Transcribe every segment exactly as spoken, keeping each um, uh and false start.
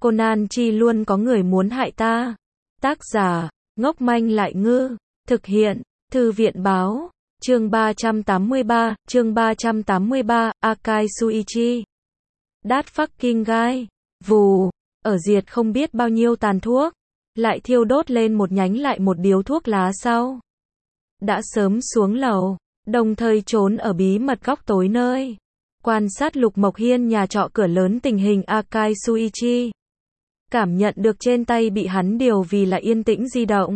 Conan chi luôn có người muốn hại ta. Tác giả, ngốc manh lại ngư. Thực hiện, Thư viện báo. Chương ba trăm tám mươi ba, chương ba trăm tám mươi ba, Akai Suichi. That fucking guy. Vù, ở diệt không biết bao nhiêu tàn thuốc, lại thiêu đốt lên một nhánh lại một điếu thuốc lá sau. Đã sớm xuống lầu, đồng thời trốn ở bí mật góc tối nơi quan sát Lục Mộc Hiên nhà trọ cửa lớn tình hình Akai Suichi. Cảm nhận được trên tay bị hắn điều vì là yên tĩnh di động.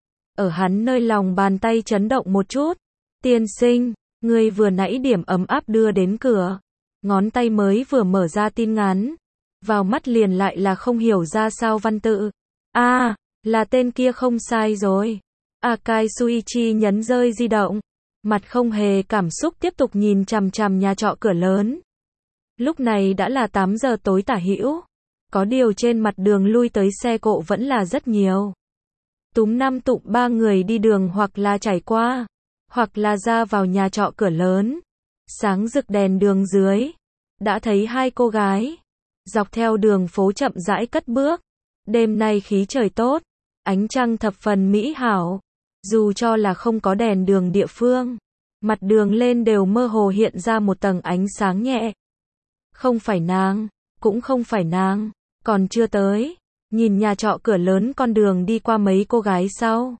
Ở hắn nơi lòng bàn tay chấn động một chút. Tiên sinh, người vừa nãy điểm ấm áp đưa đến cửa. Ngón tay mới vừa mở ra tin ngắn. Vào mắt liền lại là không hiểu ra sao văn tự. À, là tên kia không sai rồi. Akai Suichi nhấn rơi di động. Mặt không hề cảm xúc tiếp tục nhìn chằm chằm nhà trọ cửa lớn. Lúc này đã là tám giờ tối tả hữu. Có điều trên mặt đường lui tới xe cộ vẫn là rất nhiều. Túm năm tụm ba người đi đường hoặc là trải qua, hoặc là ra vào nhà trọ cửa lớn. Sáng rực đèn đường dưới. Đã thấy hai cô gái. Dọc theo đường phố chậm rãi cất bước. Đêm nay khí trời tốt. Ánh trăng thập phần mỹ hảo. Dù cho là không có đèn đường địa phương. Mặt đường lên đều mơ hồ hiện ra một tầng ánh sáng nhẹ. Không phải nàng, cũng không phải nàng. Còn chưa tới. Nhìn nhà trọ cửa lớn con đường đi qua mấy cô gái sau.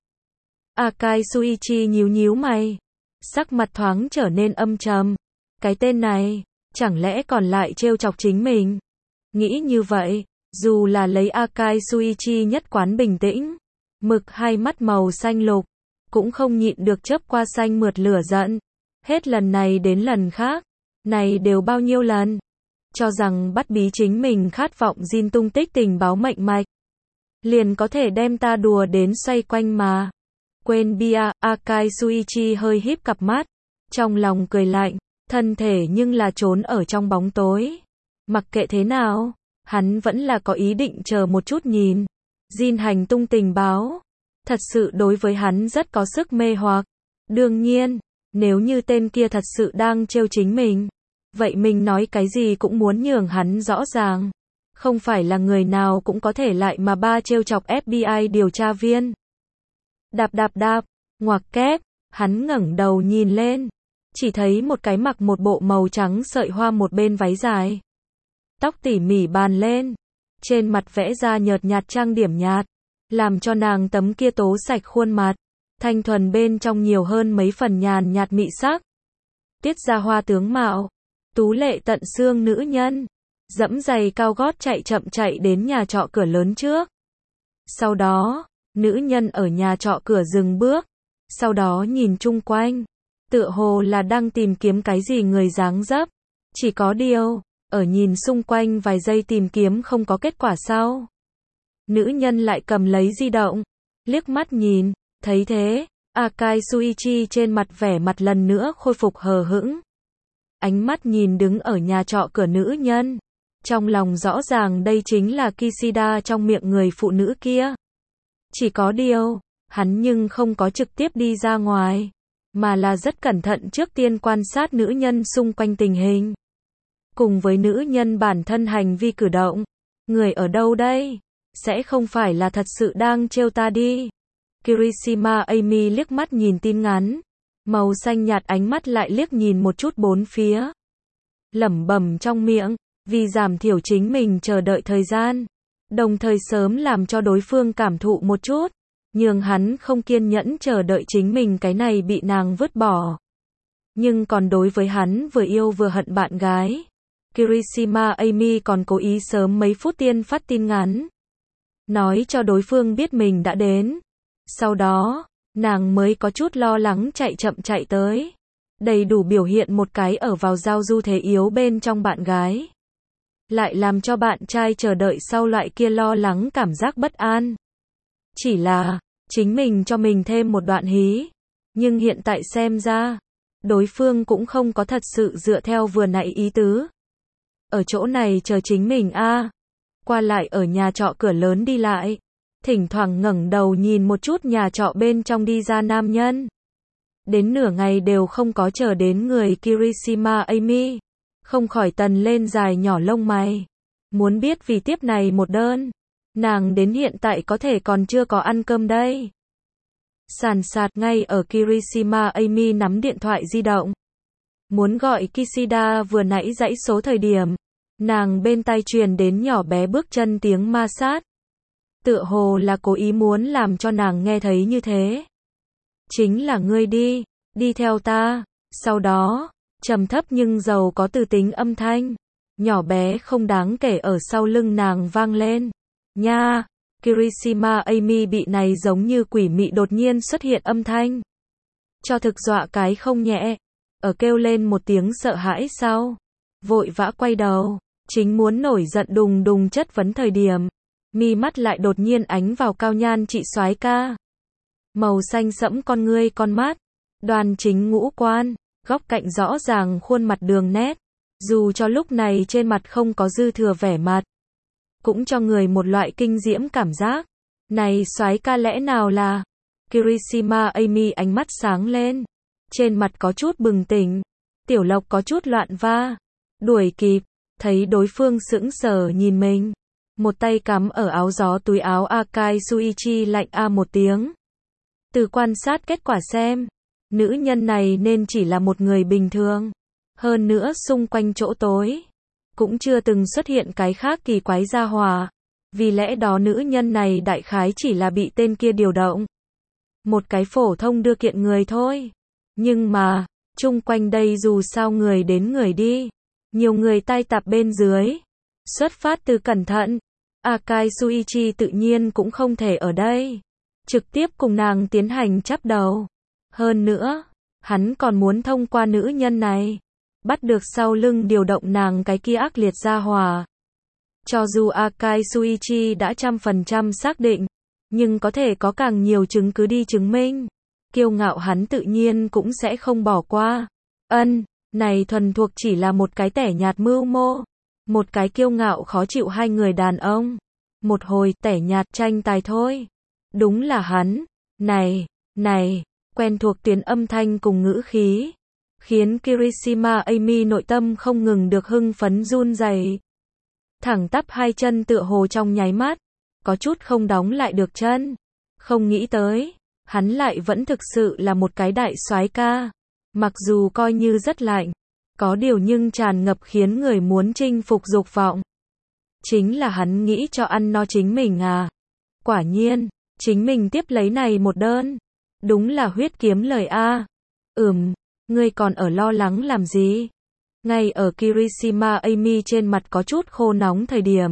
Akai Suichi nhíu nhíu mày. Sắc mặt thoáng trở nên âm trầm. Cái tên này, chẳng lẽ còn lại trêu chọc chính mình? Nghĩ như vậy, dù là lấy Akai Suichi nhất quán bình tĩnh, mực hai mắt màu xanh lục, cũng không nhịn được chớp qua xanh mượt lửa giận. Hết lần này đến lần khác, này đều bao nhiêu lần. Cho rằng bắt bí chính mình khát vọng Jin tung tích tình báo mệnh mạch. Liền có thể đem ta đùa đến xoay quanh mà. Quên bia, Akai Suichi hơi híp cặp mắt. Trong lòng cười lạnh, thân thể nhưng là trốn ở trong bóng tối. Mặc kệ thế nào, hắn vẫn là có ý định chờ một chút nhìn. Jin hành tung tình báo. Thật sự đối với hắn rất có sức mê hoặc. Đương nhiên, nếu như tên kia thật sự đang trêu chính mình. Vậy mình nói cái gì cũng muốn nhường hắn rõ ràng. Không phải là người nào cũng có thể lại mà ba trêu chọc ép bê i điều tra viên. Đạp đạp đạp, ngoặc kép, hắn ngẩng đầu nhìn lên. Chỉ thấy một cái mặc một bộ màu trắng sợi hoa một bên váy dài. Tóc tỉ mỉ bàn lên. Trên mặt vẽ ra nhợt nhạt trang điểm nhạt. Làm cho nàng tấm kia tố sạch khuôn mặt. Thanh thuần bên trong nhiều hơn mấy phần nhàn nhạt mị sắc. Tiết ra hoa tướng mạo. Tú lệ tận xương nữ nhân. Dẫm giày cao gót chạy chậm chạy đến nhà trọ cửa lớn trước. Sau đó, nữ nhân ở nhà trọ cửa dừng bước. Sau đó nhìn chung quanh. Tựa hồ là đang tìm kiếm cái gì người dáng dấp. Chỉ có điều, ở nhìn xung quanh vài giây tìm kiếm không có kết quả sau. Nữ nhân lại cầm lấy di động. Liếc mắt nhìn, thấy thế, Akai Suichi trên mặt vẻ mặt lần nữa khôi phục hờ hững. Ánh mắt nhìn đứng ở nhà trọ cửa nữ nhân. Trong lòng rõ ràng đây chính là Kishida trong miệng người phụ nữ kia. Chỉ có điều, hắn nhưng không có trực tiếp đi ra ngoài. Mà là rất cẩn thận trước tiên quan sát nữ nhân xung quanh tình hình. Cùng với nữ nhân bản thân hành vi cử động. Người ở đâu đây? Sẽ không phải là thật sự đang trêu ta đi. Kirishima Amy liếc mắt nhìn tin ngắn. Màu xanh nhạt ánh mắt lại liếc nhìn một chút bốn phía. Lẩm bẩm trong miệng, vì giảm thiểu chính mình chờ đợi thời gian. Đồng thời sớm làm cho đối phương cảm thụ một chút. Nhưng hắn không kiên nhẫn chờ đợi chính mình cái này bị nàng vứt bỏ. Nhưng còn đối với hắn vừa yêu vừa hận bạn gái. Kirishima Amy còn cố ý sớm mấy phút tiên phát tin ngắn. Nói cho đối phương biết mình đã đến. Sau đó, nàng mới có chút lo lắng chạy chậm chạy tới. Đầy đủ biểu hiện một cái ở vào giao du thế yếu bên trong bạn gái. Lại làm cho bạn trai chờ đợi sau loại kia lo lắng cảm giác bất an. Chỉ là, chính mình cho mình thêm một đoạn hí. Nhưng hiện tại xem ra, đối phương cũng không có thật sự dựa theo vừa nãy ý tứ. Ở chỗ này chờ chính mình a à. Qua lại ở nhà trọ cửa lớn đi lại. Thỉnh thoảng ngẩng đầu nhìn một chút nhà trọ bên trong đi ra nam nhân. Đến nửa ngày đều không có chờ đến người Kirishima Amy. Không khỏi tần lên dài nhỏ lông mày. Muốn biết vì tiếp này một đơn, nàng đến hiện tại có thể còn chưa có ăn cơm đây. Sàn sạt ngay ở Kirishima, Amy nắm điện thoại di động. Muốn gọi Kishida vừa nãy dãy số thời điểm, nàng bên tai truyền đến nhỏ bé bước chân tiếng ma sát. Tựa hồ là cố ý muốn làm cho nàng nghe thấy như thế. Chính là ngươi đi, đi theo ta. Sau đó, trầm thấp nhưng giàu có từ tính âm thanh, nhỏ bé không đáng kể ở sau lưng nàng vang lên. Nha, Kirishima Amy bị này giống như quỷ mị đột nhiên xuất hiện âm thanh. Cho thực dọa cái không nhẹ, ở kêu lên một tiếng sợ hãi sau. Vội vã quay đầu, chính muốn nổi giận đùng đùng chất vấn thời điểm. Mi mắt lại đột nhiên ánh vào cao nhan chị soái ca. Màu xanh sẫm con ngươi con mắt, đoan chính ngũ quan, góc cạnh rõ ràng khuôn mặt đường nét. Dù cho lúc này trên mặt không có dư thừa vẻ mặt, cũng cho người một loại kinh diễm cảm giác. Này soái ca lẽ nào là... Kirishima Amy ánh mắt sáng lên, trên mặt có chút bừng tỉnh. Tiểu Lộc có chút loạn va, đuổi kịp, thấy đối phương sững sờ nhìn mình. Một tay cắm ở áo gió túi áo Akai Suichi lạnh a một tiếng. Từ quan sát kết quả xem, nữ nhân này nên chỉ là một người bình thường. Hơn nữa xung quanh chỗ tối, cũng chưa từng xuất hiện cái khác kỳ quái gia hòa. Vì lẽ đó nữ nhân này đại khái chỉ là bị tên kia điều động. Một cái phổ thông đưa kiện người thôi. Nhưng mà, chung quanh đây dù sao người đến người đi. Nhiều người tai tạp bên dưới. Xuất phát từ cẩn thận. Akai Suichi tự nhiên cũng không thể ở đây. Trực tiếp cùng nàng tiến hành chắp đầu. Hơn nữa, hắn còn muốn thông qua nữ nhân này. Bắt được sau lưng điều động nàng cái kia ác liệt gia hòa. Cho dù Akai Suichi đã trăm phần trăm xác định, nhưng có thể có càng nhiều chứng cứ đi chứng minh. Kiêu ngạo hắn tự nhiên cũng sẽ không bỏ qua. Ân, này thuần thuộc chỉ là một cái tẻ nhạt mưu mô. Một cái kiêu ngạo khó chịu hai người đàn ông. Một hồi tẻ nhạt tranh tài thôi. Đúng là hắn. Này, này, quen thuộc tiếng âm thanh cùng ngữ khí. Khiến Kirishima Amy nội tâm không ngừng được hưng phấn run rẩy. Thẳng tắp hai chân tựa hồ trong nháy mắt. Có chút không đóng lại được chân. Không nghĩ tới, hắn lại vẫn thực sự là một cái đại soái ca. Mặc dù coi như rất lạnh, có điều nhưng tràn ngập khiến người muốn chinh phục dục vọng. Chính là hắn nghĩ cho ăn no chính mình à. Quả nhiên, chính mình tiếp lấy này một đơn. Đúng là huyết kiếm lời a. Ừm, ngươi còn ở lo lắng làm gì? Ngay ở Kirishima Amy trên mặt có chút khô nóng thời điểm.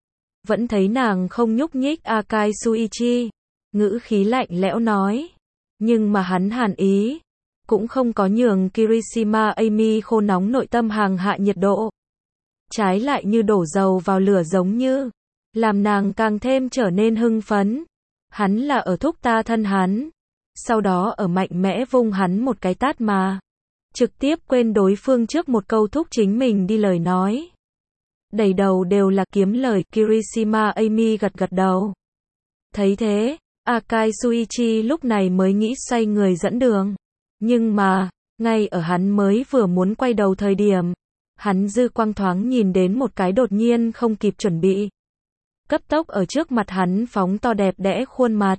Vẫn thấy nàng không nhúc nhích Akai Suichi. Ngữ khí lạnh lẽo nói. Nhưng mà hắn hàn ý. Cũng không có nhường Kirishima Amy khô nóng nội tâm hàng hạ nhiệt độ. Trái lại như đổ dầu vào lửa giống như. Làm nàng càng thêm trở nên hưng phấn. Hắn là ở thúc ta thân hắn. Sau đó ở mạnh mẽ vung hắn một cái tát mà. Trực tiếp quên đối phương trước một câu thúc chính mình đi lời nói. Đầy đầu đều là kiếm lời. Kirishima Amy gật gật đầu. Thấy thế, Akai Suichi lúc này mới nghĩ xoay người dẫn đường. Nhưng mà, ngay ở hắn mới vừa muốn quay đầu thời điểm, hắn dư quang thoáng nhìn đến một cái đột nhiên không kịp chuẩn bị. Cấp tốc ở trước mặt hắn phóng to đẹp đẽ khuôn mặt.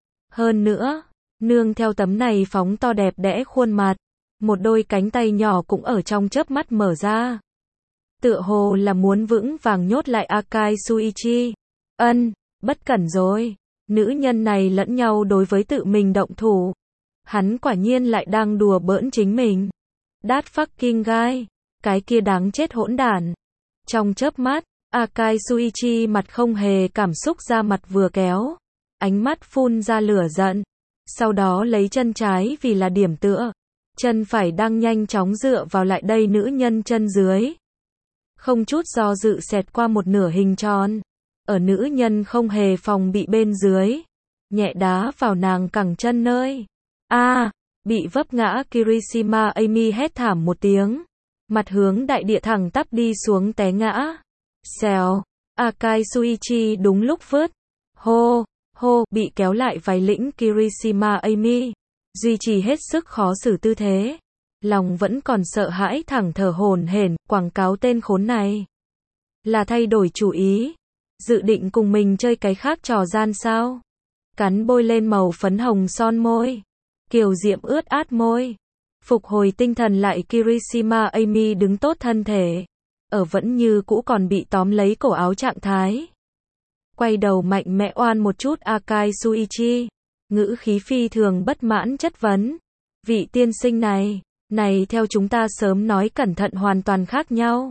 Hơn nữa, nương theo tấm này phóng to đẹp đẽ khuôn mặt, một đôi cánh tay nhỏ cũng ở trong chớp mắt mở ra. Tựa hồ là muốn vững vàng nhốt lại Akai Suichi. Ân, bất cẩn rồi. Nữ nhân này lẫn nhau đối với tự mình động thủ. Hắn quả nhiên lại đang đùa bỡn chính mình. That fucking guy. Cái kia đáng chết hỗn đản. Trong chớp mắt, Akai Suichi mặt không hề cảm xúc ra mặt vừa kéo. Ánh mắt phun ra lửa giận. Sau đó lấy chân trái vì là điểm tựa. Chân phải đang nhanh chóng dựa vào lại đây nữ nhân chân dưới. Không chút do dự xẹt qua một nửa hình tròn. Ở nữ nhân không hề phòng bị bên dưới. Nhẹ đá vào nàng cẳng chân nơi. A, à, bị vấp ngã Kirishima Amy hét thảm một tiếng. Mặt hướng đại địa thẳng tắp đi xuống té ngã. Xèo, Akai Suichi đúng lúc vớt. Hô, hô, bị kéo lại váy lĩnh Kirishima Amy. Duy trì hết sức khó xử tư thế. Lòng vẫn còn sợ hãi thẳng thở hổn hển, quảng cáo tên khốn này. Là thay đổi chủ ý? Dự định cùng mình chơi cái khác trò gian sao? Cắn bôi lên màu phấn hồng son môi. Kiều diễm ướt át môi. Phục hồi tinh thần lại, Kirishima Amy đứng tốt thân thể. Ở vẫn như cũ còn bị tóm lấy cổ áo trạng thái. Quay đầu mạnh mẽ oan một chút Akai Suichi. Ngữ khí phi thường bất mãn chất vấn. Vị tiên sinh này, này theo chúng ta sớm nói cẩn thận hoàn toàn khác nhau.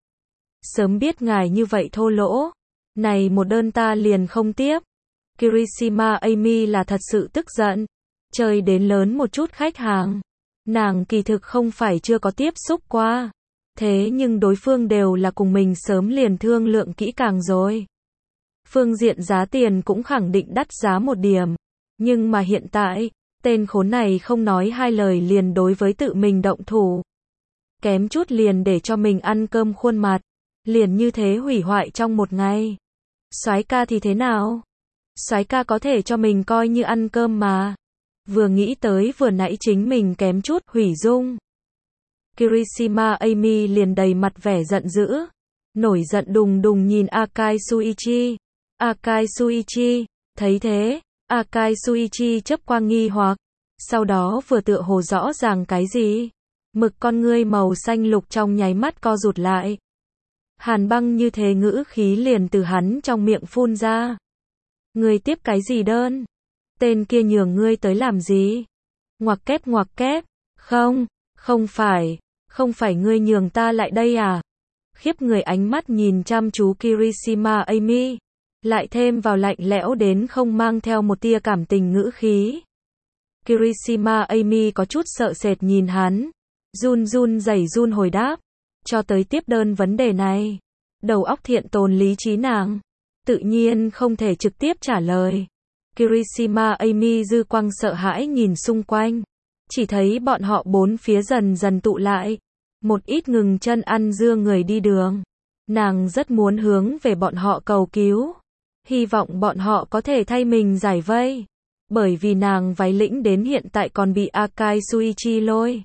Sớm biết ngài như vậy thô lỗ. Này một đơn ta liền không tiếp. Kirishima Amy là thật sự tức giận. Chơi đến lớn một chút khách hàng. Nàng kỳ thực không phải chưa có tiếp xúc qua. Thế nhưng đối phương đều là cùng mình sớm liền thương lượng kỹ càng rồi. Phương diện giá tiền cũng khẳng định đắt giá một điểm. Nhưng mà hiện tại, tên khốn này không nói hai lời liền đối với tự mình động thủ. Kém chút liền để cho mình ăn cơm khuôn mặt. Liền như thế hủy hoại trong một ngày. Soái ca thì thế nào? Soái ca có thể cho mình coi như ăn cơm mà. Vừa nghĩ tới vừa nãy chính mình kém chút hủy dung. Kirishima Amy liền đầy mặt vẻ giận dữ. Nổi giận đùng đùng nhìn Akai Suichi. Akai Suichi, thấy thế, Akai Suichi chớp quang nghi hoặc. Sau đó vừa tựa hồ rõ ràng cái gì. Mực con ngươi màu xanh lục trong nháy mắt co rụt lại. Hàn băng như thế ngữ khí liền từ hắn trong miệng phun ra. Ngươi tiếp cái gì đơn? Tên kia nhường ngươi tới làm gì? Ngoặc kép ngoặc kép. Không, không phải, không phải ngươi nhường ta lại đây à? Khiếp người ánh mắt nhìn chăm chú Kirishima Amy. Lại thêm vào lạnh lẽo đến không mang theo một tia cảm tình ngữ khí. Kirishima Amy có chút sợ sệt nhìn hắn. Run run rẩy run hồi đáp. Cho tới tiếp đơn vấn đề này. Đầu óc thiện tồn lý trí nàng. Tự nhiên không thể trực tiếp trả lời. Kirishima Amy dư quang sợ hãi nhìn xung quanh. Chỉ thấy bọn họ bốn phía dần dần tụ lại. Một ít ngừng chân ăn dưa người đi đường. Nàng rất muốn hướng về bọn họ cầu cứu. Hy vọng bọn họ có thể thay mình giải vây. Bởi vì nàng váy lĩnh đến hiện tại còn bị Akai Suichi lôi.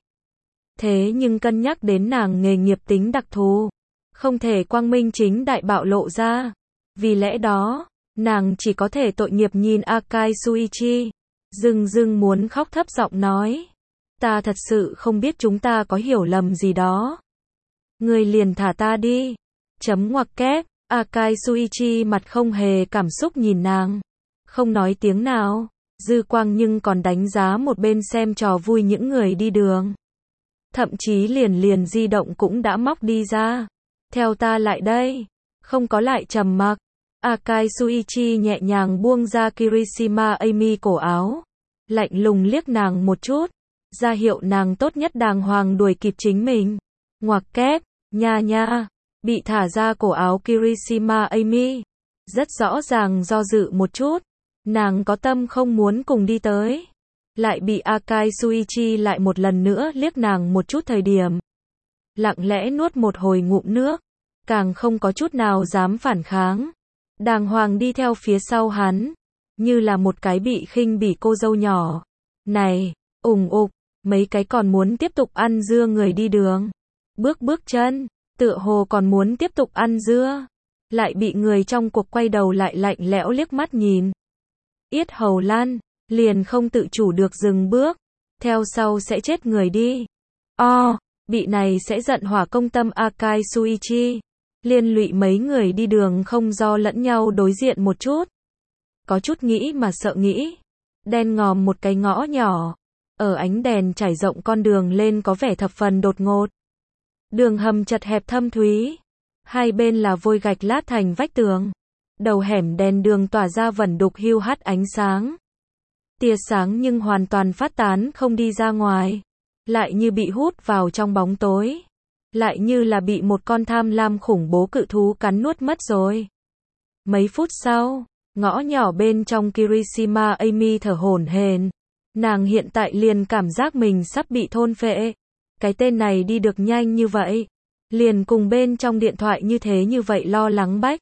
Thế nhưng cân nhắc đến nàng nghề nghiệp tính đặc thù. Không thể quang minh chính đại bạo lộ ra. Vì lẽ đó, nàng chỉ có thể tội nghiệp nhìn Akai Suichi. Dưng dưng muốn khóc thấp giọng nói. Ta thật sự không biết chúng ta có hiểu lầm gì đó. Ngươi liền thả ta đi. Chấm ngoặc kép. Akai Suichi mặt không hề cảm xúc nhìn nàng. Không nói tiếng nào. Dư quang nhưng còn đánh giá một bên xem trò vui những người đi đường. Thậm chí liền liền di động cũng đã móc đi ra. Theo ta lại đây. Không có lại trầm mặc. Akai Suichi nhẹ nhàng buông ra Kirishima Amy cổ áo. Lạnh lùng liếc nàng một chút. Ra hiệu nàng tốt nhất đàng hoàng đuổi kịp chính mình. Ngoặc kép, nha nha. Bị thả ra cổ áo Kirishima Amy. Rất rõ ràng do dự một chút. Nàng có tâm không muốn cùng đi tới. Lại bị Akai Suichi lại một lần nữa liếc nàng một chút thời điểm. Lặng lẽ nuốt một hồi ngụm nước. Càng không có chút nào dám phản kháng. Đàng hoàng đi theo phía sau hắn. Như là một cái bị khinh bỉ cô dâu nhỏ. Này, ủng ục, mấy cái còn muốn tiếp tục ăn dưa người đi đường. Bước bước chân, tựa hồ còn muốn tiếp tục ăn dưa. Lại bị người trong cuộc quay đầu lại lạnh lẽo liếc mắt nhìn. Yết hầu lan, liền không tự chủ được dừng bước. Theo sau sẽ chết người đi. O, bị này sẽ giận hỏa công tâm Akai Suichi. Liên lụy mấy người đi đường không do lẫn nhau đối diện một chút. Có chút nghĩ mà sợ nghĩ. Đen ngòm một cái ngõ nhỏ. Ở ánh đèn trải rộng con đường lên có vẻ thập phần đột ngột. Đường hầm chật hẹp thâm thúy. Hai bên là vôi gạch lát thành vách tường. Đầu hẻm đèn đường tỏa ra vẩn đục hiu hắt ánh sáng. Tia sáng nhưng hoàn toàn phát tán không đi ra ngoài. Lại như bị hút vào trong bóng tối. Lại như là bị một con tham lam khủng bố cự thú cắn nuốt mất rồi. Mấy phút sau, ngõ nhỏ bên trong Kirishima Amy thở hổn hển. Nàng hiện tại liền cảm giác mình sắp bị thôn phệ. Cái tên này đi được nhanh như vậy. Liền cùng bên trong điện thoại như thế như vậy lo lắng bách.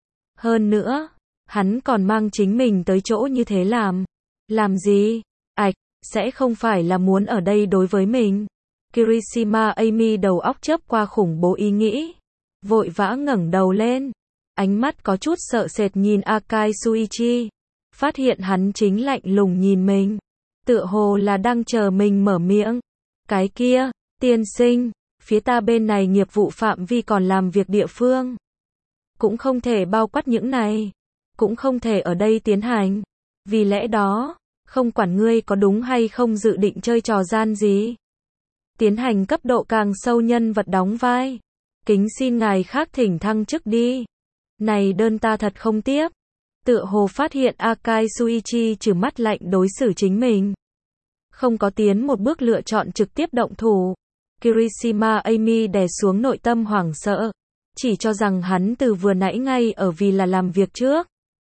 Hơn nữa, hắn còn mang chính mình tới chỗ như thế làm. Làm gì? Ảch, sẽ không phải là muốn ở đây đối với mình. Kirishima Amy đầu óc chớp qua khủng bố ý nghĩ. vội vã ngẩng đầu lên, ánh mắt có chút sợ sệt nhìn Akai Suichi, phát hiện hắn chính lạnh lùng nhìn mình, tựa hồ là đang chờ mình mở miệng. Cái kia, tiên sinh, phía ta bên này nghiệp vụ phạm vi còn làm việc địa phương, cũng không thể bao quát những này, cũng không thể ở đây tiến hành. Vì lẽ đó, không quản ngươi có đúng hay không dự định chơi trò gian gì, tiến hành cấp độ càng sâu nhân vật đóng vai, kính xin ngài khác thỉnh thăng chức đi. Này đơn ta thật không tiếp. Tựa hồ phát hiện Akai Suichi trừ mắt lạnh đối xử chính mình, không có tiến một bước lựa chọn trực tiếp động thủ. Kirishima Amy đè xuống nội tâm hoảng sợ, chỉ cho rằng hắn từ vừa nãy ngay ở vì là làm việc trước,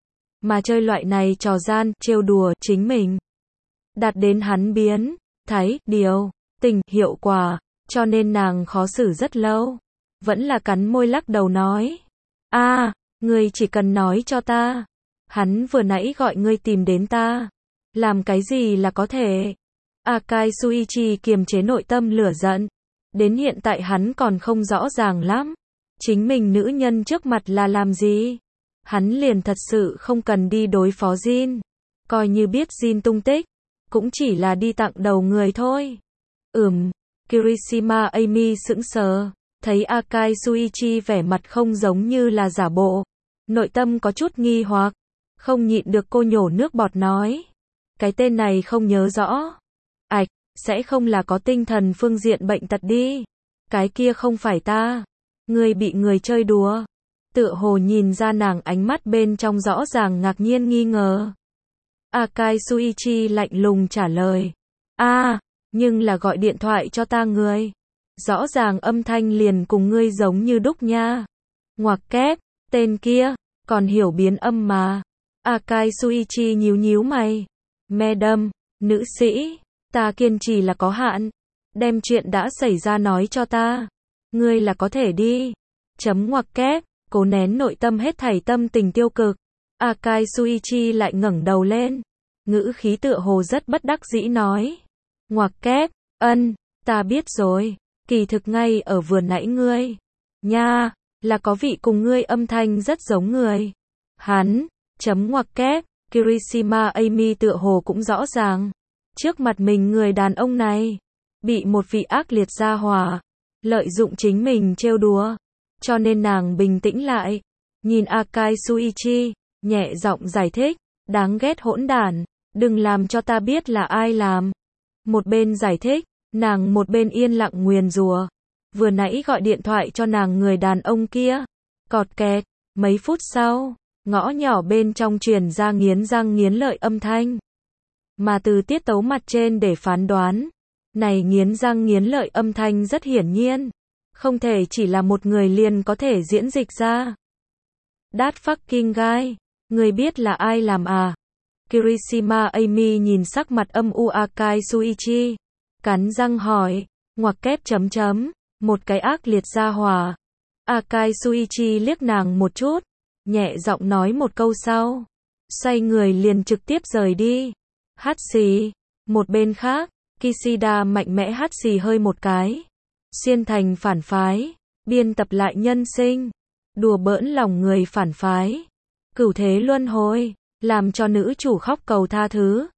mà chơi loại này trò gian, trêu đùa chính mình, đạt đến hắn biến thái điều tình hiệu quả, cho nên nàng khó xử rất lâu, vẫn là cắn môi lắc đầu nói, a, à, ngươi chỉ cần nói cho ta, hắn vừa nãy gọi ngươi tìm đến ta, làm cái gì là có thể. Akai Suichi kiềm chế nội tâm lửa giận, đến hiện tại hắn còn không rõ ràng lắm, chính mình nữ nhân trước mặt là làm gì, hắn liền thật sự không cần đi đối phó Jin, coi như biết Jin tung tích, cũng chỉ là đi tặng đầu người thôi. Ừm, Kirishima Amy sững sờ, thấy Akai Suichi vẻ mặt không giống như là giả bộ, nội tâm có chút nghi hoặc, không nhịn được cô nhổ nước bọt nói, cái tên này không nhớ rõ. Ảch, sẽ không là có tinh thần phương diện bệnh tật đi. Cái kia không phải ta. Ngươi bị người chơi đùa. Tựa hồ nhìn ra nàng ánh mắt bên trong rõ ràng ngạc nhiên nghi ngờ. Akai Suichi lạnh lùng trả lời. a à, nhưng là gọi điện thoại cho ta người. Rõ ràng âm thanh liền cùng ngươi giống như đúc nha. Ngoặc kép, tên kia, còn hiểu biến âm mà. Akai Suichi nhíu nhíu mày. Madam, nữ sĩ, ta kiên trì là có hạn. Đem chuyện đã xảy ra nói cho ta. Ngươi là có thể đi. Chấm ngoặc kép, cố nén nội tâm hết thảy tâm tình tiêu cực. Akai Suichi lại ngẩng đầu lên. Ngữ khí tựa hồ rất bất đắc dĩ nói. Ngoặc kép, ân, ta biết rồi. Kỳ thực ngay ở vừa nãy ngươi. Nha, là có vị cùng ngươi âm thanh rất giống người. Hắn, chấm ngoặc kép, Kirishima Amy tựa hồ cũng rõ ràng. Trước mặt mình người đàn ông này, bị một vị ác liệt gia hỏa, lợi dụng chính mình trêu đùa. Cho nên nàng bình tĩnh lại, nhìn Akai Suichi, nhẹ giọng giải thích, đáng ghét hỗn đản, đừng làm cho ta biết là ai làm. Một bên giải thích, nàng một bên yên lặng nguyền rủa. Vừa nãy gọi điện thoại cho nàng người đàn ông kia, cọt kẹt, mấy phút sau, ngõ nhỏ bên trong truyền ra nghiến răng nghiến lợi âm thanh. Mà từ tiết tấu mặt trên để phán đoán, này nghiến răng nghiến lợi âm thanh rất hiển nhiên, không thể chỉ là một người liền có thể diễn dịch ra. That fucking guy, người biết là ai làm à? Kirishima Amy nhìn sắc mặt âm u Akai Suichi, cắn răng hỏi, ngoặc kép chấm chấm, một cái ác liệt gia hỏa. Akai Suichi liếc nàng một chút, nhẹ giọng nói một câu sau, xoay người liền trực tiếp rời đi. Hát xì, một bên khác, Kishida mạnh mẽ hát xì hơi một cái, xuyên thành phản phái, biên tập lại nhân sinh, đùa bỡn lòng người phản phái, cửu thế luân hồi, làm cho nữ chủ khóc cầu tha thứ.